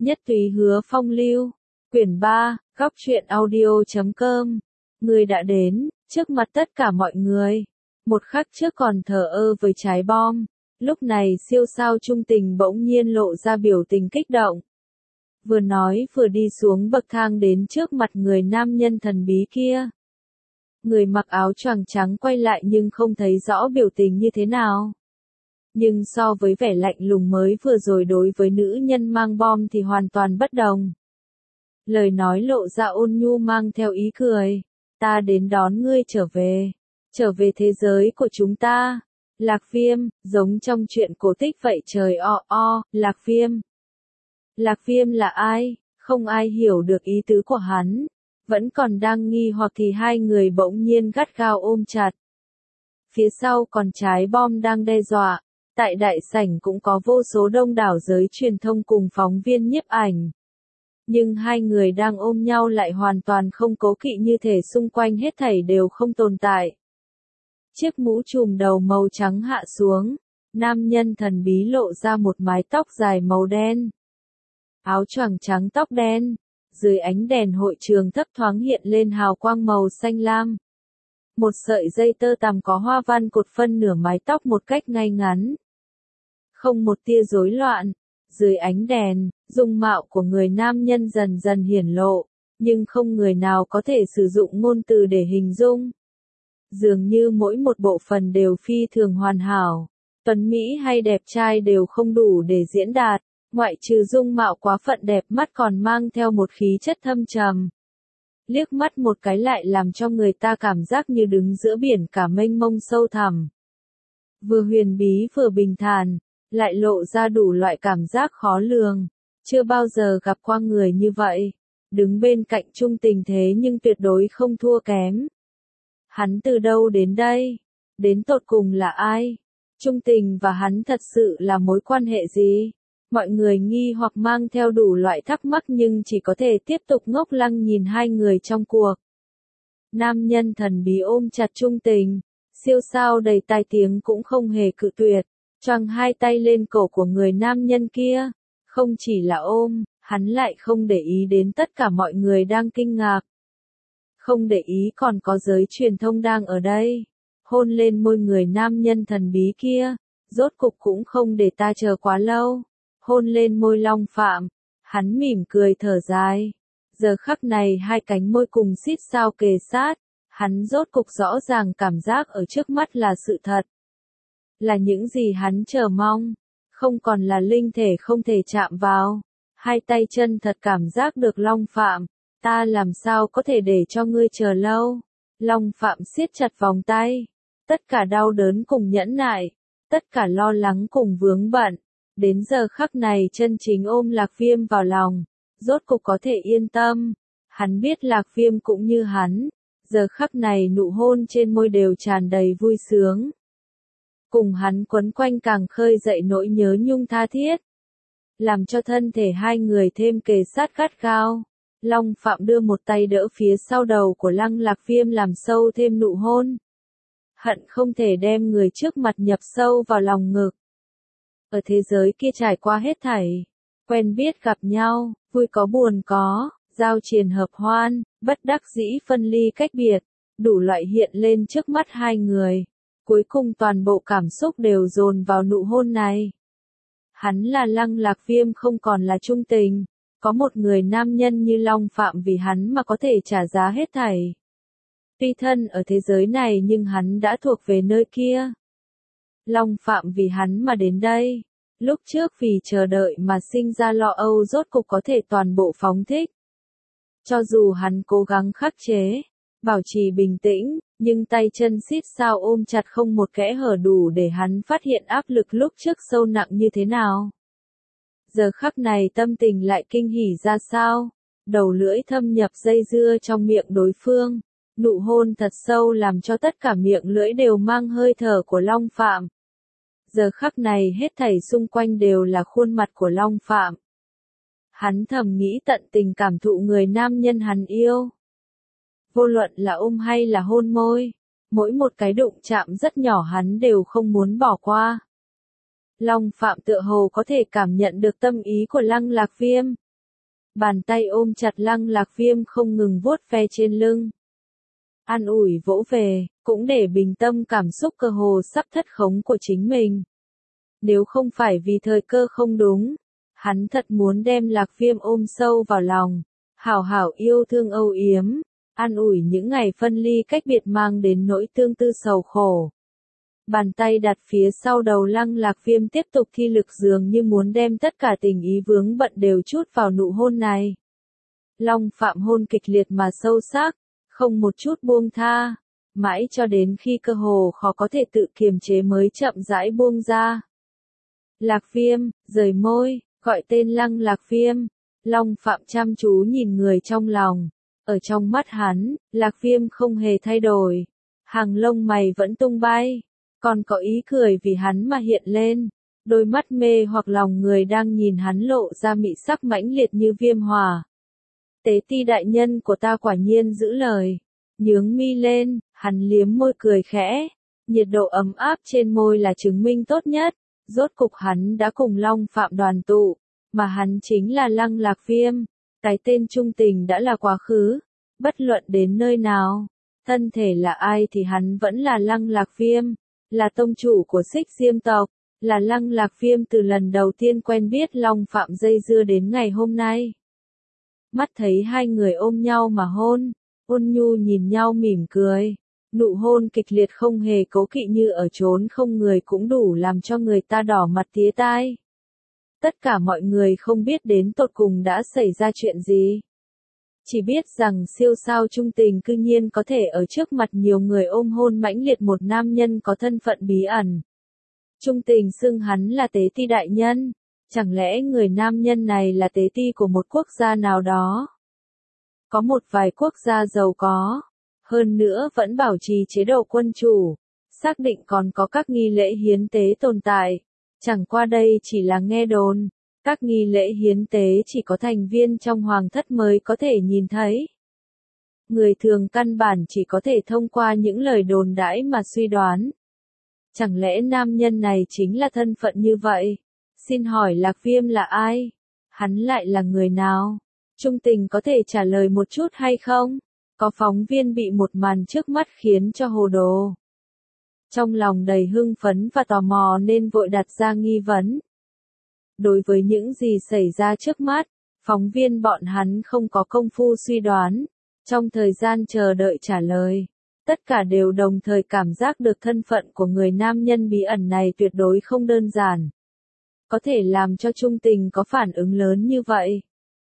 Nhất Túy Hứa Phong Lưu, quyển 3, góc truyện audio.com. Người đã đến, trước mặt tất cả mọi người. Một khắc trước còn thờ ơ với trái bom, lúc này siêu sao trung tình bỗng nhiên lộ ra biểu tình kích động. Vừa nói vừa đi xuống bậc thang đến trước mặt người nam nhân thần bí kia. Người mặc áo choàng trắng quay lại nhưng không thấy rõ biểu tình như thế nào. Nhưng so với vẻ lạnh lùng mới vừa rồi đối với nữ nhân mang bom thì hoàn toàn bất đồng. Lời nói lộ ra ôn nhu mang theo ý cười. Ta đến đón ngươi trở về thế giới của chúng ta. Lạc Viêm, giống trong chuyện cổ tích vậy trời Lạc Viêm. Lạc Viêm là ai? Không ai hiểu được ý tứ của hắn. Vẫn còn đang nghi hoặc thì hai người bỗng nhiên gắt gao ôm chặt. Phía sau còn trái bom đang đe dọa. Tại đại sảnh cũng có vô số đông đảo giới truyền thông cùng phóng viên nhiếp ảnh. Nhưng hai người đang ôm nhau lại hoàn toàn không cố kỵ như thể xung quanh hết thảy đều không tồn tại. Chiếc mũ trùm đầu màu trắng hạ xuống, nam nhân thần bí lộ ra một mái tóc dài màu đen. Áo choàng trắng tóc đen, dưới ánh đèn hội trường thấp thoáng hiện lên hào quang màu xanh lam. Một sợi dây tơ tằm có hoa văn cột phân nửa mái tóc một cách ngay ngắn. Không một tia rối loạn, dưới ánh đèn, dung mạo của người nam nhân dần dần hiển lộ, nhưng không người nào có thể sử dụng ngôn từ để hình dung. Dường như mỗi một bộ phận đều phi thường hoàn hảo, tuấn mỹ hay đẹp trai đều không đủ để diễn đạt, ngoại trừ dung mạo quá phận đẹp mắt còn mang theo một khí chất thâm trầm. Liếc mắt một cái lại làm cho người ta cảm giác như đứng giữa biển cả mênh mông sâu thẳm. Vừa huyền bí vừa bình thản, lại lộ ra đủ loại cảm giác khó lường, chưa bao giờ gặp qua người như vậy, đứng bên cạnh Trung Tình thế nhưng tuyệt đối không thua kém. Hắn từ đâu đến đây? Đến tột cùng là ai? Trung Tình và hắn thật sự là mối quan hệ gì? Mọi người nghi hoặc mang theo đủ loại thắc mắc nhưng chỉ có thể tiếp tục ngốc lăng nhìn hai người trong cuộc. Nam nhân thần bí ôm chặt Trung Tình, siêu sao đầy tai tiếng cũng không hề cự tuyệt. Choàng hai tay lên cổ của người nam nhân kia, không chỉ là ôm, hắn lại không để ý đến tất cả mọi người đang kinh ngạc. Không để ý còn có giới truyền thông đang ở đây, hôn lên môi người nam nhân thần bí kia, rốt cục cũng không để ta chờ quá lâu, hôn lên môi Long Phạm, hắn mỉm cười thở dài. Giờ khắc này hai cánh môi cùng xít sao kề sát, hắn rốt cục rõ ràng cảm giác ở trước mắt là sự thật. Là những gì hắn chờ mong, không còn là linh thể không thể chạm vào. Hai tay chân thật cảm giác được Long Phạm, ta làm sao có thể để cho ngươi chờ lâu. Long Phạm siết chặt vòng tay, tất cả đau đớn cùng nhẫn nại, tất cả lo lắng cùng vướng bận. Đến giờ khắc này chân chính ôm Lạc Viêm vào lòng, rốt cục có thể yên tâm. Hắn biết Lạc Viêm cũng như hắn, giờ khắc này nụ hôn trên môi đều tràn đầy vui sướng. Cùng hắn quấn quanh càng khơi dậy nỗi nhớ nhung tha thiết, làm cho thân thể hai người thêm kề sát gắt gao. Long Phạm đưa một tay đỡ phía sau đầu của Lăng Lạc Viêm làm sâu thêm nụ hôn. Hận không thể đem người trước mặt nhập sâu vào lòng ngực. Ở thế giới kia trải qua hết thảy, quen biết gặp nhau, vui có buồn có, giao triền hợp hoan, bất đắc dĩ phân ly cách biệt, đủ loại hiện lên trước mắt hai người. Cuối cùng toàn bộ cảm xúc đều dồn vào nụ hôn này. Hắn là Lăng Lạc Viêm không còn là Trung Tình, có một người nam nhân như Long Phạm vì hắn mà có thể trả giá hết thảy. Tuy thân ở thế giới này nhưng hắn đã thuộc về nơi kia. Long Phạm vì hắn mà đến đây, lúc trước vì chờ đợi mà sinh ra lo âu rốt cục có thể toàn bộ phóng thích. Cho dù hắn cố gắng khắc chế, bảo trì bình tĩnh, nhưng tay chân xít sao ôm chặt không một kẽ hở đủ để hắn phát hiện áp lực lúc trước sâu nặng như thế nào. Giờ khắc này tâm tình lại kinh hỉ ra sao, đầu lưỡi thâm nhập dây dưa trong miệng đối phương, nụ hôn thật sâu làm cho tất cả miệng lưỡi đều mang hơi thở của Long Phạm. Giờ khắc này hết thảy xung quanh đều là khuôn mặt của Long Phạm. Hắn thầm nghĩ tận tình cảm thụ người nam nhân hắn yêu. Vô luận là ôm hay là hôn môi, mỗi một cái đụng chạm rất nhỏ hắn đều không muốn bỏ qua. Long Phạm tựa hồ có thể cảm nhận được tâm ý của Lăng Lạc Viêm, Bàn tay ôm chặt Lăng Lạc Viêm không ngừng vuốt ve trên lưng. An ủi vỗ về, cũng để bình tâm cảm xúc cơ hồ sắp thất khống của chính mình. Nếu không phải vì thời cơ không đúng, hắn thật muốn đem Lạc Viêm ôm sâu vào lòng, hảo hảo yêu thương âu yếm, an ủi những ngày phân ly cách biệt mang đến nỗi tương tư sầu khổ. Bàn tay đặt phía sau đầu Lăng Lạc Viêm tiếp tục thi lực dường như muốn đem tất cả tình ý vướng bận đều trút vào nụ hôn này. Long Phạm hôn kịch liệt mà sâu sắc, không một chút buông tha, mãi cho đến khi cơ hồ khó có thể tự kiềm chế mới chậm rãi buông ra. Lạc Viêm, rời môi, gọi tên Lăng Lạc Viêm. Long Phạm chăm chú nhìn người trong lòng. Ở trong mắt hắn, Lạc Viêm không hề thay đổi. Hàng lông mày vẫn tung bay. Còn có ý cười vì hắn mà hiện lên. Đôi mắt mê hoặc lòng người đang nhìn hắn lộ ra mị sắc mãnh liệt như viêm hỏa. Tế ti đại nhân của ta quả nhiên giữ lời. Nhướng mi lên, hắn liếm môi cười khẽ. Nhiệt độ ấm áp trên môi là chứng minh tốt nhất. Rốt cục hắn đã cùng Long Phạm đoàn tụ, mà hắn chính là Lăng Lạc Viêm. Cái tên trung tình đã là quá khứ, bất luận đến nơi nào, thân thể là ai thì hắn vẫn là Lăng Lạc Viêm, là tông chủ của Xích Diêm tộc, là Lăng Lạc Viêm từ lần đầu tiên quen biết Long Phạm dây dưa đến ngày hôm nay. Mắt thấy hai người ôm nhau mà hôn, ôn nhu nhìn nhau mỉm cười. Nụ hôn kịch liệt không hề cố kỵ như ở chốn không người cũng đủ làm cho người ta đỏ mặt tía tai. Tất cả mọi người không biết đến tột cùng đã xảy ra chuyện gì. Chỉ biết rằng siêu sao trung tình cư nhiên có thể ở trước mặt nhiều người ôm hôn mãnh liệt một nam nhân có thân phận bí ẩn. Trung tình xưng hắn là tế ti đại nhân. Chẳng lẽ người nam nhân này là tế ti của một quốc gia nào đó? Có một vài quốc gia giàu có. Hơn nữa vẫn bảo trì chế độ quân chủ, xác định còn có các nghi lễ hiến tế tồn tại. Chẳng qua đây chỉ là nghe đồn, các nghi lễ hiến tế chỉ có thành viên trong hoàng thất mới có thể nhìn thấy. Người thường căn bản chỉ có thể thông qua những lời đồn đãi mà suy đoán. Chẳng lẽ nam nhân này chính là thân phận như vậy? Xin hỏi Lạc Viêm là ai? Hắn lại là người nào? Trung tình có thể trả lời một chút hay không? Có phóng viên bị một màn trước mắt khiến cho hồ đồ. Trong lòng đầy hưng phấn và tò mò nên vội đặt ra nghi vấn. Đối với những gì xảy ra trước mắt, phóng viên bọn hắn không có công phu suy đoán. Trong thời gian chờ đợi trả lời, tất cả đều đồng thời cảm giác được thân phận của người nam nhân bí ẩn này tuyệt đối không đơn giản. Có thể làm cho trung tình có phản ứng lớn như vậy.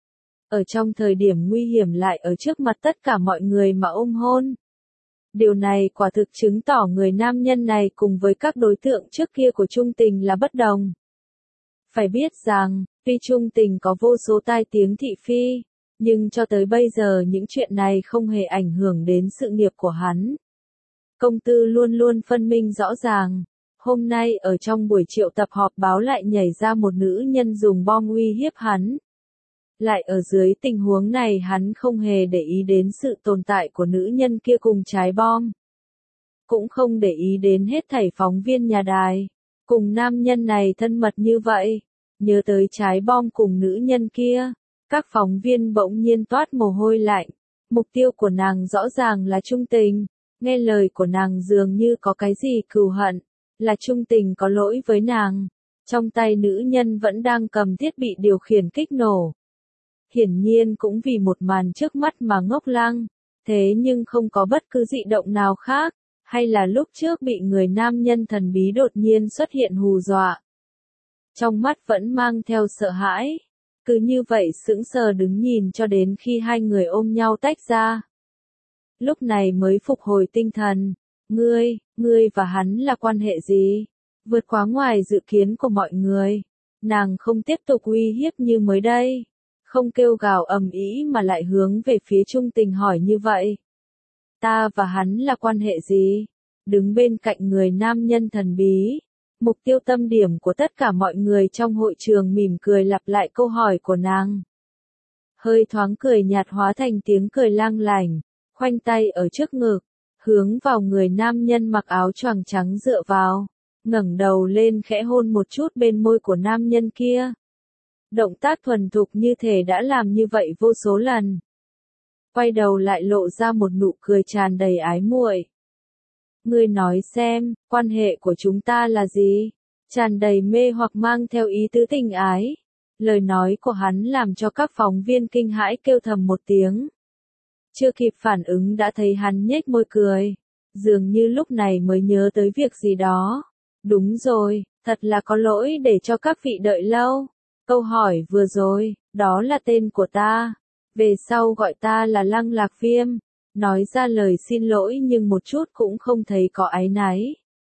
Ở trong thời điểm nguy hiểm lại ở trước mặt tất cả mọi người mà ôm hôn. Điều này quả thực chứng tỏ người nam nhân này cùng với các đối tượng trước kia của trung tình là bất đồng. Phải biết rằng, tuy trung tình có vô số tai tiếng thị phi, nhưng cho tới bây giờ những chuyện này không hề ảnh hưởng đến sự nghiệp của hắn. Công tư luôn luôn phân minh rõ ràng. Hôm nay ở trong buổi triệu tập họp báo lại nhảy ra một nữ nhân dùng bom uy hiếp hắn. Lại ở dưới tình huống này hắn không hề để ý đến sự tồn tại của nữ nhân kia cùng trái bom. Cũng không để ý đến hết thảy phóng viên nhà đài. Cùng nam nhân này thân mật như vậy. Nhớ tới trái bom cùng nữ nhân kia. Các phóng viên bỗng nhiên toát mồ hôi lạnh. Mục tiêu của nàng rõ ràng là trung tình. Nghe lời của nàng dường như có cái gì cừu hận. Là trung tình có lỗi với nàng. Trong tay nữ nhân vẫn đang cầm thiết bị điều khiển kích nổ. Hiển nhiên cũng vì một màn trước mắt mà ngốc lăng, thế nhưng không có bất cứ dị động nào khác, hay là lúc trước bị người nam nhân thần bí đột nhiên xuất hiện hù dọa. Trong mắt vẫn mang theo sợ hãi, cứ như vậy sững sờ đứng nhìn cho đến khi hai người ôm nhau tách ra. Lúc này mới phục hồi tinh thần, ngươi và hắn là quan hệ gì? Vượt quá ngoài dự kiến của mọi người, nàng không tiếp tục uy hiếp như mới đây. Không kêu gào ầm ĩ mà lại hướng về phía trung tình hỏi như vậy. Ta và hắn là quan hệ gì? Đứng bên cạnh người nam nhân thần bí. Mục tiêu tâm điểm của tất cả mọi người trong hội trường mỉm cười lặp lại câu hỏi của nàng. Hơi thoáng cười nhạt hóa thành tiếng cười lang lảnh, khoanh tay ở trước ngực, hướng vào người nam nhân mặc áo choàng trắng dựa vào, ngẩng đầu lên khẽ hôn một chút bên môi của nam nhân kia. Động tác thuần thục như thể đã làm như vậy vô số lần. Quay đầu lại lộ ra một nụ cười tràn đầy ái muội. Ngươi nói xem, quan hệ của chúng ta là gì? Tràn đầy mê hoặc mang theo ý tứ tình ái. Lời nói của hắn làm cho các phóng viên kinh hãi kêu thầm một tiếng. Chưa kịp phản ứng đã thấy hắn nhếch môi cười. Dường như lúc này mới nhớ tới việc gì đó. Đúng rồi, thật là có lỗi để cho các vị đợi lâu. Câu hỏi vừa rồi, đó là tên của ta. Về sau gọi ta là Lăng Lạc Viêm. Nói ra lời xin lỗi nhưng một chút cũng không thấy có áy náy.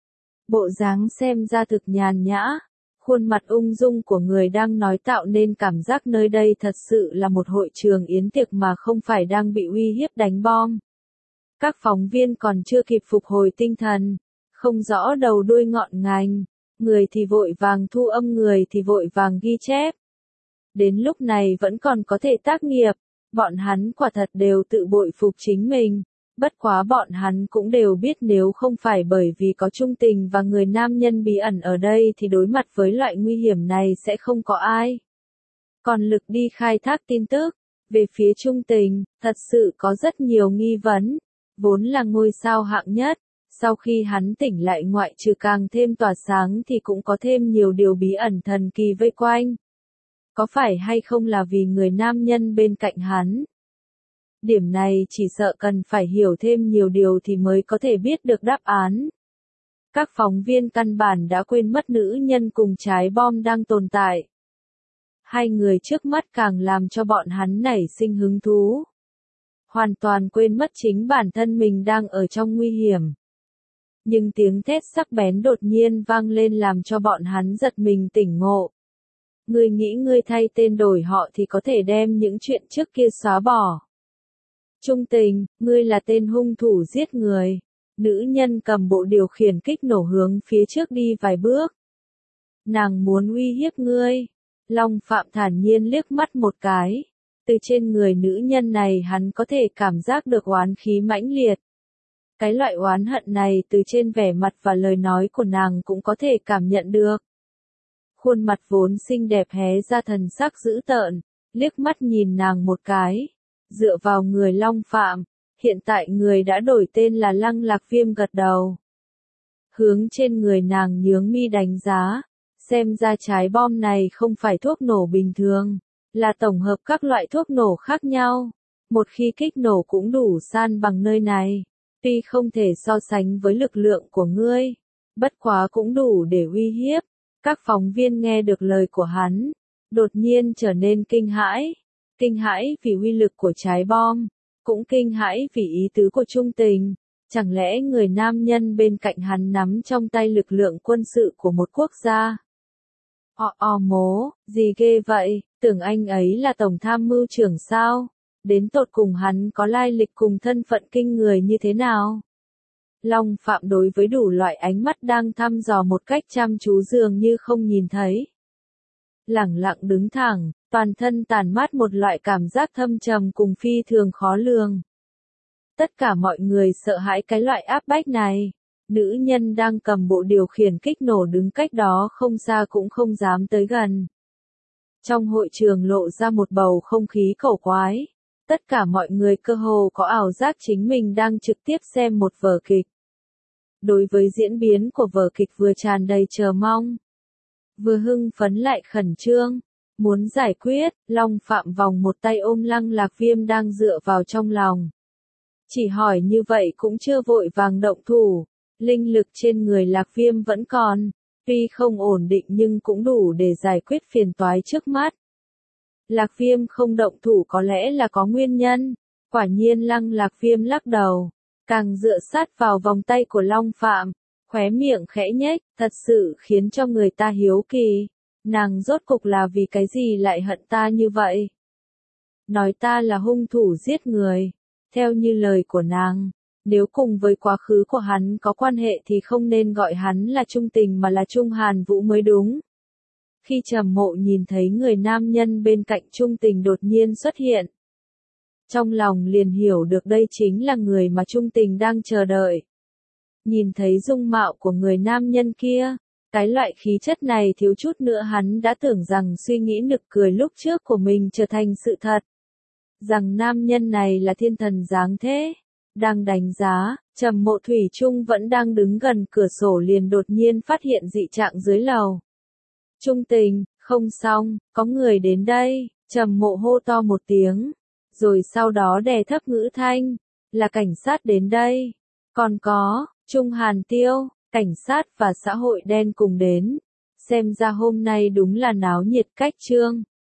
Bộ dáng xem ra thực nhàn nhã. Khuôn mặt ung dung của người đang nói tạo nên cảm giác nơi đây thật sự là một hội trường yến tiệc mà không phải đang bị uy hiếp đánh bom. Các phóng viên còn chưa kịp phục hồi tinh thần, không rõ đầu đuôi ngọn ngành, người thì vội vàng thu âm, người thì vội vàng ghi chép. Đến lúc này vẫn còn có thể tác nghiệp, bọn hắn quả thật đều tự bội phục chính mình. Bất quá bọn hắn cũng đều biết nếu không phải bởi vì có Trung Tình và người nam nhân bí ẩn ở đây thì đối mặt với loại nguy hiểm này sẽ không có ai. Còn lực đi khai thác tin tức, về phía Trung Tình, thật sự có rất nhiều nghi vấn. Vốn là ngôi sao hạng nhất, sau khi hắn tỉnh lại ngoại trừ càng thêm tỏa sáng thì cũng có thêm nhiều điều bí ẩn thần kỳ vây quanh. Có phải hay không là vì người nam nhân bên cạnh hắn? Điểm này chỉ sợ cần phải hiểu thêm nhiều điều thì mới có thể biết được đáp án. Các phóng viên căn bản đã quên mất nữ nhân cùng trái bom đang tồn tại. Hai người trước mắt càng làm cho bọn hắn nảy sinh hứng thú. Hoàn toàn quên mất chính bản thân mình đang ở trong nguy hiểm. Nhưng tiếng thét sắc bén đột nhiên vang lên làm cho bọn hắn giật mình tỉnh ngộ. Ngươi nghĩ ngươi thay tên đổi họ thì có thể đem những chuyện trước kia xóa bỏ. Trung Tình, ngươi là tên hung thủ giết người. Nữ nhân cầm bộ điều khiển kích nổ hướng phía trước đi vài bước. Nàng muốn uy hiếp ngươi. Long Phạm thản nhiên liếc mắt một cái. Từ trên người nữ nhân này hắn có thể cảm giác được oán khí mãnh liệt. Cái loại oán hận này từ trên vẻ mặt và lời nói của nàng cũng có thể cảm nhận được. Khuôn mặt vốn xinh đẹp hé ra thần sắc dữ tợn, liếc mắt nhìn nàng một cái. Dựa vào người Long Phạm, hiện tại người đã đổi tên là Lăng Lạc Viêm gật đầu. Hướng trên người nàng nhướng mi đánh giá, xem ra trái bom này không phải thuốc nổ bình thường, là tổng hợp các loại thuốc nổ khác nhau. Một khi kích nổ cũng đủ san bằng nơi này, tuy không thể so sánh với lực lượng của ngươi, bất quá cũng đủ để uy hiếp. Các phóng viên nghe được lời của hắn, đột nhiên trở nên kinh hãi. Kinh hãi vì uy lực của trái bom, cũng kinh hãi vì ý tứ của Trung Tình. Chẳng lẽ người nam nhân bên cạnh hắn nắm trong tay lực lượng quân sự của một quốc gia? Mố, gì ghê vậy, tưởng anh ấy là tổng tham mưu trưởng sao? Đến tột cùng hắn có lai lịch cùng thân phận kinh người như thế nào? Long Phạm đối với đủ loại ánh mắt đang thăm dò một cách chăm chú dường như không nhìn thấy. Lẳng lặng đứng thẳng, toàn thân tản mát một loại cảm giác thâm trầm cùng phi thường khó lường. Tất cả mọi người sợ hãi cái loại áp bách này. Nữ nhân đang cầm bộ điều khiển kích nổ đứng cách đó không xa cũng không dám tới gần. Trong hội trường lộ ra một bầu không khí cổ quái. Tất cả mọi người cơ hồ có ảo giác chính mình đang trực tiếp xem một vở kịch. Đối với diễn biến của vở kịch vừa tràn đầy chờ mong, vừa hưng phấn lại khẩn trương. Muốn giải quyết, Long Phạm vòng một tay ôm Lăng Lạc Viêm đang dựa vào trong lòng. Chỉ hỏi như vậy cũng chưa vội vàng động thủ. Linh lực trên người Lạc Viêm vẫn còn, tuy không ổn định nhưng cũng đủ để giải quyết phiền toái trước mắt. Lạc Viêm không động thủ có lẽ là có nguyên nhân. Quả nhiên Lăng Lạc Viêm lắc đầu, càng dựa sát vào vòng tay của Long Phạm, khóe miệng khẽ nhếch, thật sự khiến cho người ta hiếu kỳ. Nàng rốt cục là vì cái gì lại hận ta như vậy? Nói ta là hung thủ giết người. Theo như lời của nàng, nếu cùng với quá khứ của hắn có quan hệ thì không nên gọi hắn là Trung Tình mà là Trung Hàn Vũ mới đúng. Khi Trầm Mộ nhìn thấy người nam nhân bên cạnh Trung Tình đột nhiên xuất hiện, trong lòng liền hiểu được đây chính là người mà Trung Tình đang chờ đợi. Nhìn thấy dung mạo của người nam nhân kia, Cái loại khí chất này thiếu chút nữa hắn đã tưởng rằng suy nghĩ nực cười lúc trước của mình trở thành sự thật. Rằng nam nhân này là thiên thần dáng thế. Đang đánh giá, Trầm Mộ thủy chung vẫn đang đứng gần cửa sổ liền đột nhiên phát hiện dị trạng dưới lầu. Trung Tình, không xong, có người đến đây, Trầm Mộ hô to một tiếng, rồi sau đó đè thấp ngữ thanh, là cảnh sát đến đây. Còn có, Trung Hàn Tiêu, cảnh sát và xã hội đen cùng đến. Xem ra hôm nay đúng là náo nhiệt cách trương.